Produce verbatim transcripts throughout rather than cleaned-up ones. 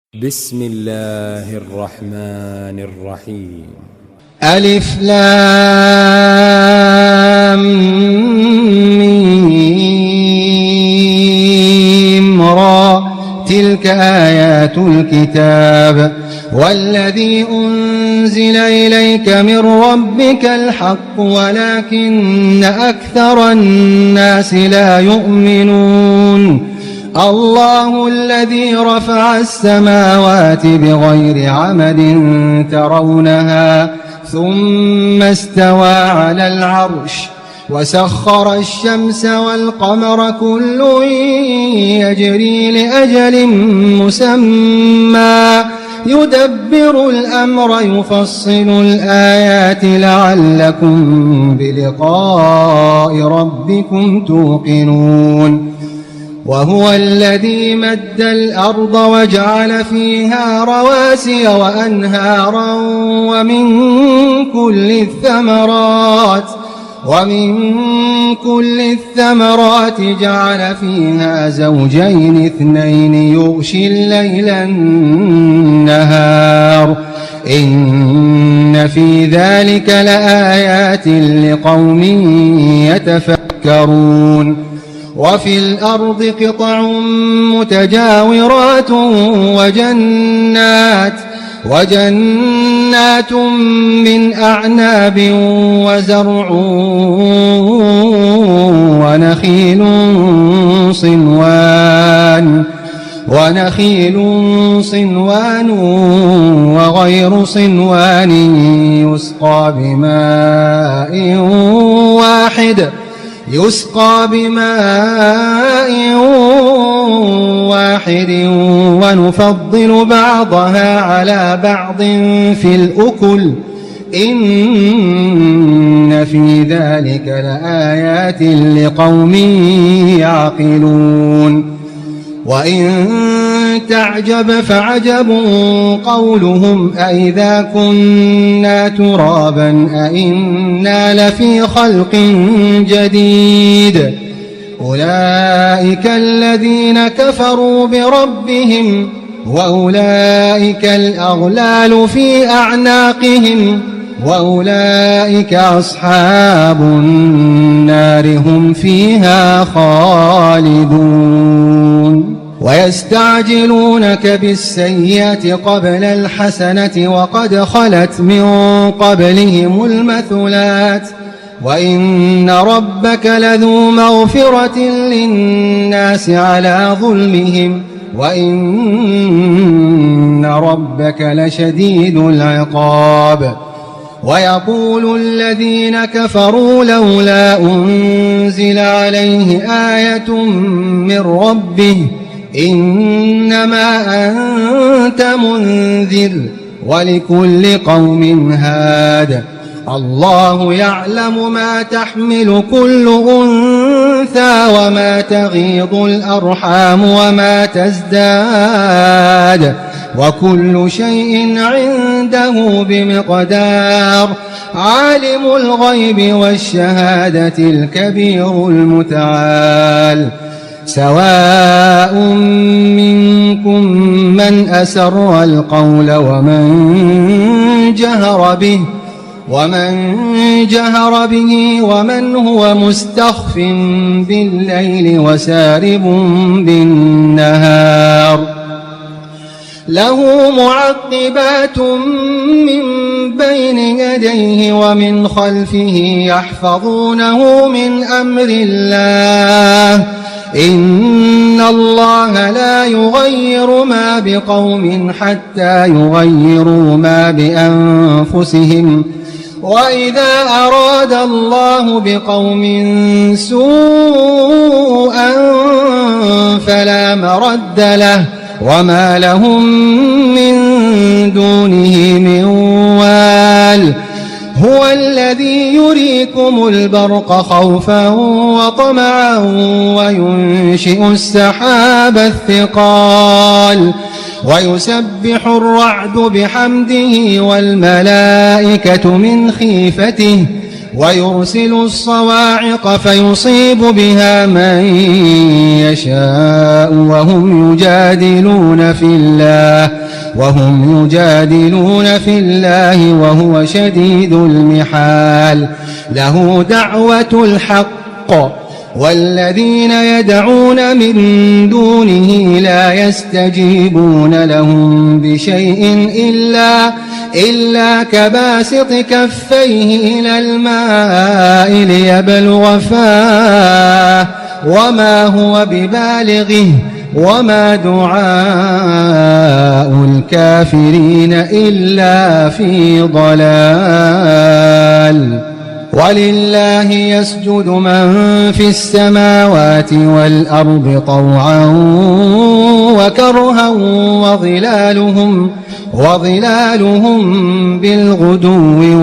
بسم الله الرحمن الرحيم. ألف لام ميم را تلك آيات الكتاب والذي أنزل إليك من ربك الحق ولكن أكثر الناس لا يؤمنون. الله الذي رفع السماوات بغير عمد ترونها ثم استوى على العرش وسخر الشمس والقمر كل يجري لأجل مسمى يدبر الأمر يفصل الآيات لعلكم بلقاء ربكم توقنون. وهو الذي مد الأرض وجعل فيها رواسي وأنهارا ومن كل الثمرات ومن كل الثمرات جعل فيها زوجين اثنين يغشي الليل النهار إن في ذلك لآيات لقوم يتفكرون. وفي الأرض قطع متجاورات وجنات وجنات من أعناب وزرع ونخيل صنوان ونخيل صنوان وغير صنوان يسقى بماء واحد يسقى بماء واحد ونفضل بعضها على بعض في الأكل إن في ذلك لآيات لقوم يعقلون. وإن تعجب فعجب قولهم أئذا كنا ترابا أئنا لفي خلق جديد أولئك الذين كفروا بربهم وأولئك الأغلال في أعناقهم وأولئك أصحاب النار هم فيها خالدون. ويستعجلونك بالسيئة قبل الحسنة وقد خلت من قبلهم المثلات وإن ربك لذو مغفرة للناس على ظلمهم وإن ربك لشديد العقاب. ويقول الذين كفروا لولا أنزل عليه آية من ربه إنما أنت منذر ولكل قوم هاد الله يعلم ما تحمل كل أنثى وما تغيض الأرحام وما تزداد وكل شيء عنده بمقدار. عالم الغيب والشهادة الكبير المتعال. سواء منكم من أسر القول ومن جهر به ومن جهر به ومن هو مستخف بالليل وسارب بالنهار. له معقبات من بين يديه ومن خلفه يحفظونه من أمر الله إن الله لا يغير ما بقوم حتى يغيروا ما بأنفسهم وإذا أراد الله بقوم سوءا فلا مرد له وما لهم من دونه من وال. هو الذي يريكم البرق خوفا وطمعا وينشئ السحاب الثقال ويسبح الرعد بحمده والملائكة من خيفته ويرسل الصواعق فيصيب بها من يشاء وهم يجادلون في الله وهم يجادلون في الله وهو شديد المحال له دعوة الحق والذين يدعون من دونه لا يستجيبون لهم بشيء إلا, إلا كباسط كفيه إلى الماء ليبلغ فاه وما هو ببالغه وما دعاء الكافرين إلا في ضلال ولله يسجد من في السماوات والأرض طوعا وكرها وظلالهم, وظلالهم بالغدو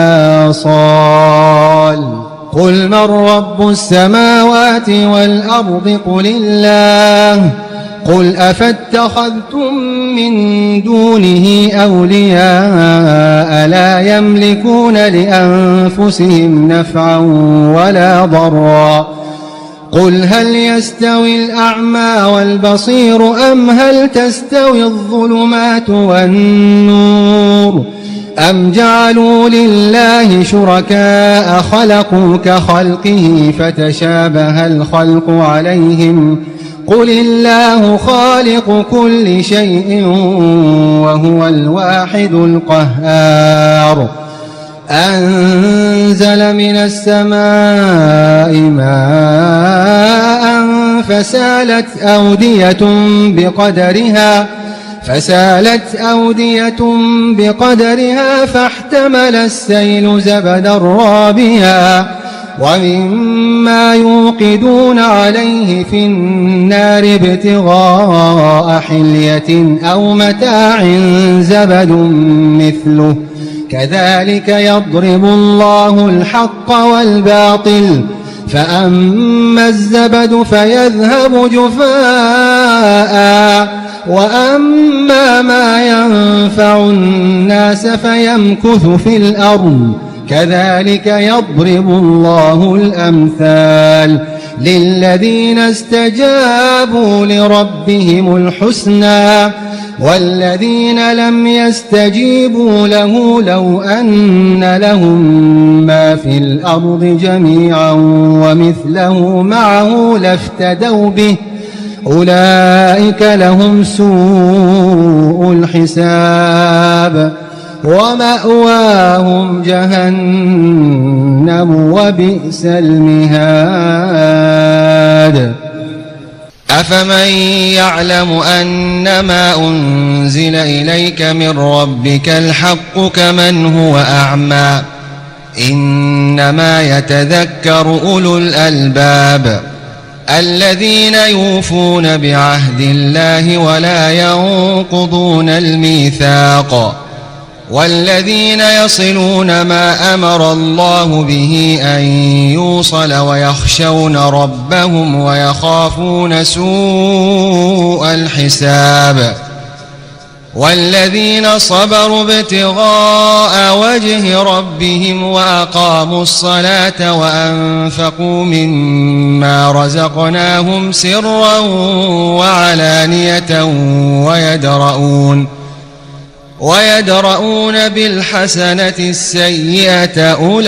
والآصال قل من رب السماوات والأرض قل الله قل أفاتخذتم من دونه أولياء لا يملكون لأنفسهم نفعا ولا ضرا قل هل يستوي الأعمى والبصير أم هل تستوي الظلمات والنور أم جعلوا لله شركاء خلقوا كخلقه فتشابه الخلق عليهم قل الله خالق كل شيء وهو الواحد القهار أنزل من السماء ماء فسالت أودية بقدرها فسالت أودية بقدرها فاحتمل السيل زبدا رابيا ومما يوقدون عليه في النار ابتغاء حلية أو متاع زبد مثله كذلك يضرب الله الحق والباطل فأما الزبد فيذهب جفاء وأما ما ينفع الناس فيمكث في الأرض كذلك يضرب الله الأمثال للذين استجابوا لربهم الحسنى والذين لم يستجيبوا له لو أن لهم ما في الأرض جميعا ومثله معه لافتدوا به أولئك لهم سوء الحساب ومأواهم جهنم وبئس المهاد أفمن يعلم أنما أنزل إليك من ربك الحق كمن هو أعمى إنما يتذكر أولو الألباب الذين يوفون بعهد الله ولا ينقضون الميثاق والذين يصلون ما أمر الله به أن يوصل ويخشون ربهم ويخافون سوء الحساب والذين صبروا ابتغاء وجه ربهم وأقاموا الصلاة وأنفقوا مما رزقناهم سرا وعلانية ويدرؤون ويدرؤون بالحسنة السيئة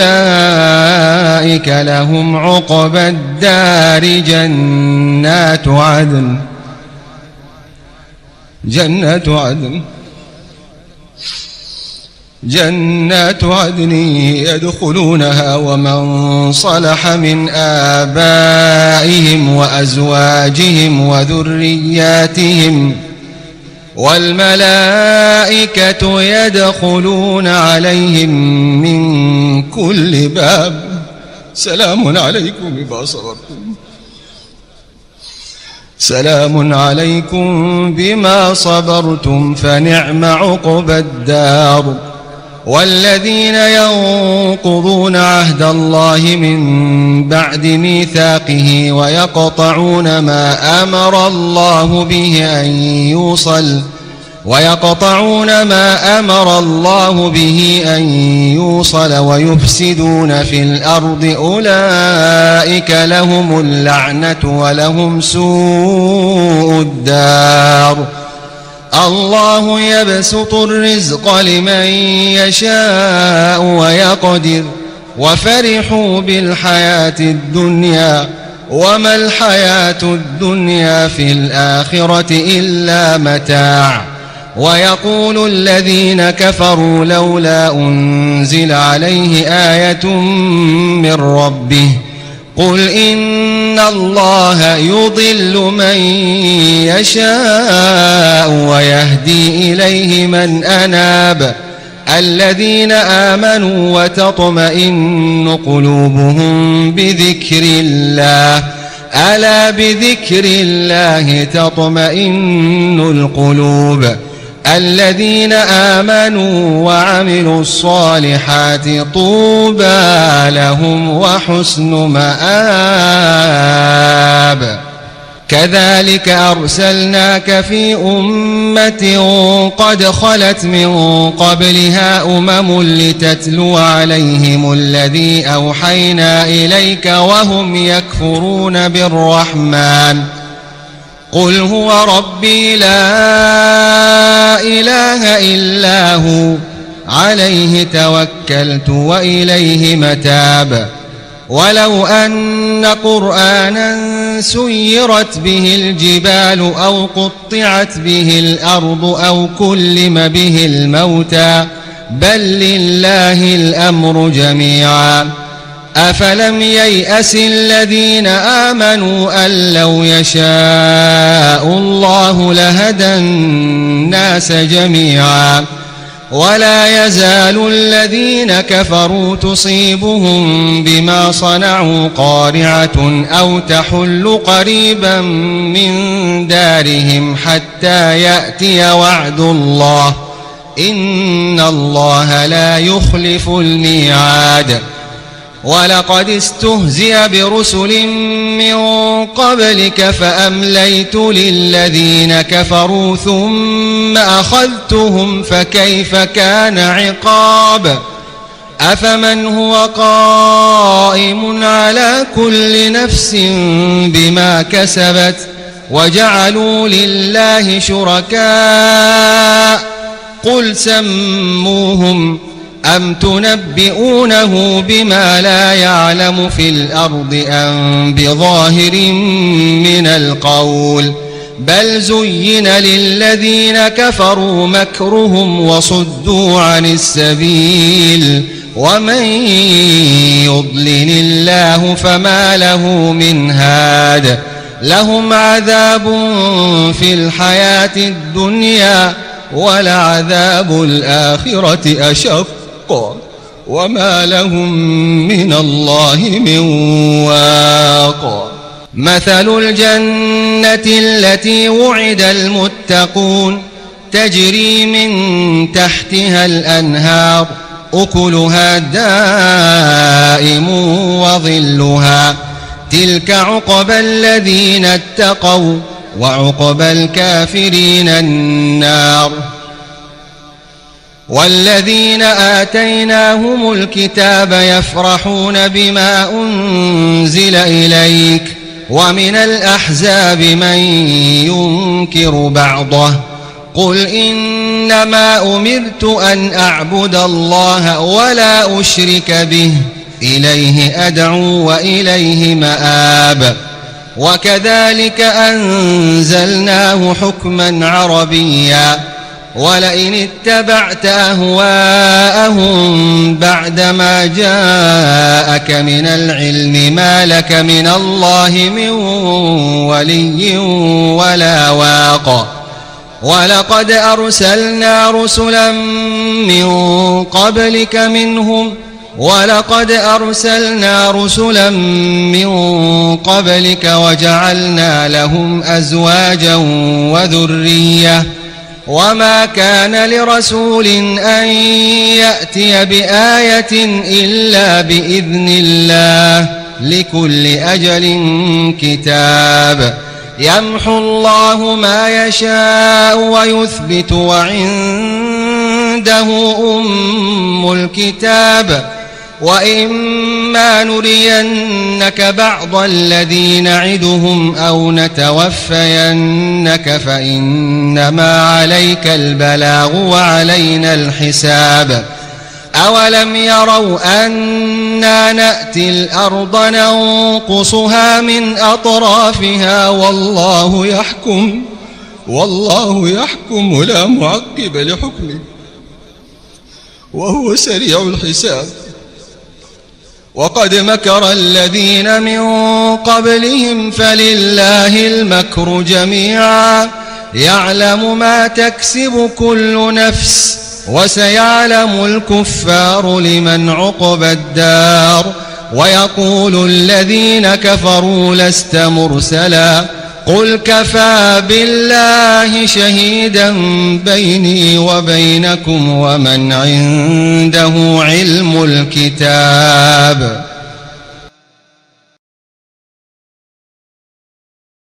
أولئك لهم عقبى الدار جنات عدن جنات عدن جنات عدن يدخلونها ومن صلح من آبائهم وأزواجهم وذرياتهم والملائكة يدخلون عليهم من كل باب سلام عليكم بما صبرتم سلام عليكم بما صبرتم فنعم عقبى الدار والذين ينقضون عهد الله من بعد ميثاقه ويقطعون ما أمر الله به أن يوصل ويقطعون ما أمر الله به أن يوصل ويفسدون في الأرض أولئك لهم اللعنة ولهم سوء الدار الله يبسط الرزق لمن يشاء ويقدر وفرحوا بالحياة الدنيا وما الحياة الدنيا في الآخرة إلا متاع ويقول الذين كفروا لولا أنزل عليه آية من ربه قل إن الله يضل من يشاء ويهدي إليه من أناب الذين آمنوا وتطمئن قلوبهم بذكر الله ألا بذكر الله تطمئن القلوب الذين آمنوا وعملوا الصالحات طوبى لهم وحسن مآب كذلك أرسلناك في أمة قد خلت من قبلها أمم لتتلو عليهم الذي أوحينا إليك وهم يكفرون بالرحمن قل هو ربي لا إله إلا هو عليه توكلت وإليه متاب ولو أن قرآنا سيرت به الجبال أو قطعت به الأرض أو كلم به الموتى بل لله الأمر جميعا أفلم ييأس الذين آمنوا أن لو يشاء الله لهدى الناس جميعا ولا يزال الذين كفروا تصيبهم بما صنعوا قارعة أو تحل قريبا من دارهم حتى يأتي وعد الله إن الله لا يخلف الميعاد ولقد استهزئ برسل من قبلك فأمليت للذين كفروا ثم أخذتهم فكيف كان عقاب أفمن هو قائم على كل نفس بما كسبت وجعلوا لله شركاء قل سموهم أم تنبئونه بما لا يعلم في الأرض أم بظاهر من القول بل زين للذين كفروا مكرهم وصدوا عن السبيل ومن يضلل الله فما له من هاد لهم عذاب في الحياة الدنيا ولعذاب الآخرة أشق وما لهم من الله من واق مثل الجنة التي وعد المتقون تجري من تحتها الأنهار أكلها دائم وظلها تلك عقبى الذين اتقوا وعقبى الكافرين النار والذين آتيناهم الكتاب يفرحون بما أنزل إليك ومن الأحزاب من ينكر بعضه قل إنما أمرت أن أعبد الله ولا أشرك به إليه أدعو وإليه مآب وكذلك أنزلناه حكما عربيا ولئن اتبعت أهواءهم بعدما جاءك من العلم ما لك من الله من ولي ولا واق ولقد أرسلنا رسلا من قبلك منهم ولقد أرسلنا رسلا من قبلك وجعلنا لهم أزواجا وذرية وما كان لرسول أن يأتي بآية إلا بإذن الله لكل أجل كتاب يمحو الله ما يشاء ويثبت وعنده أم الكتاب وإما نرينك بعض الذي نعدهم أو نتوفينك فإنما عليك البلاغ وعلينا الحساب. أولم يروا أنا نأتي الأرض ننقصها من أطرافها والله يحكم والله يحكم لا معقب لحكمه وهو سريع الحساب. وقد مكر الذين من قبلهم فلله المكر جميعا يعلم ما تكسب كل نفس وسيعلم الكفار لمن عقبى الدار. ويقول الذين كفروا لست مرسلا قل كفى بالله شهيدا بيني وبينكم ومن عنده علم الكتاب.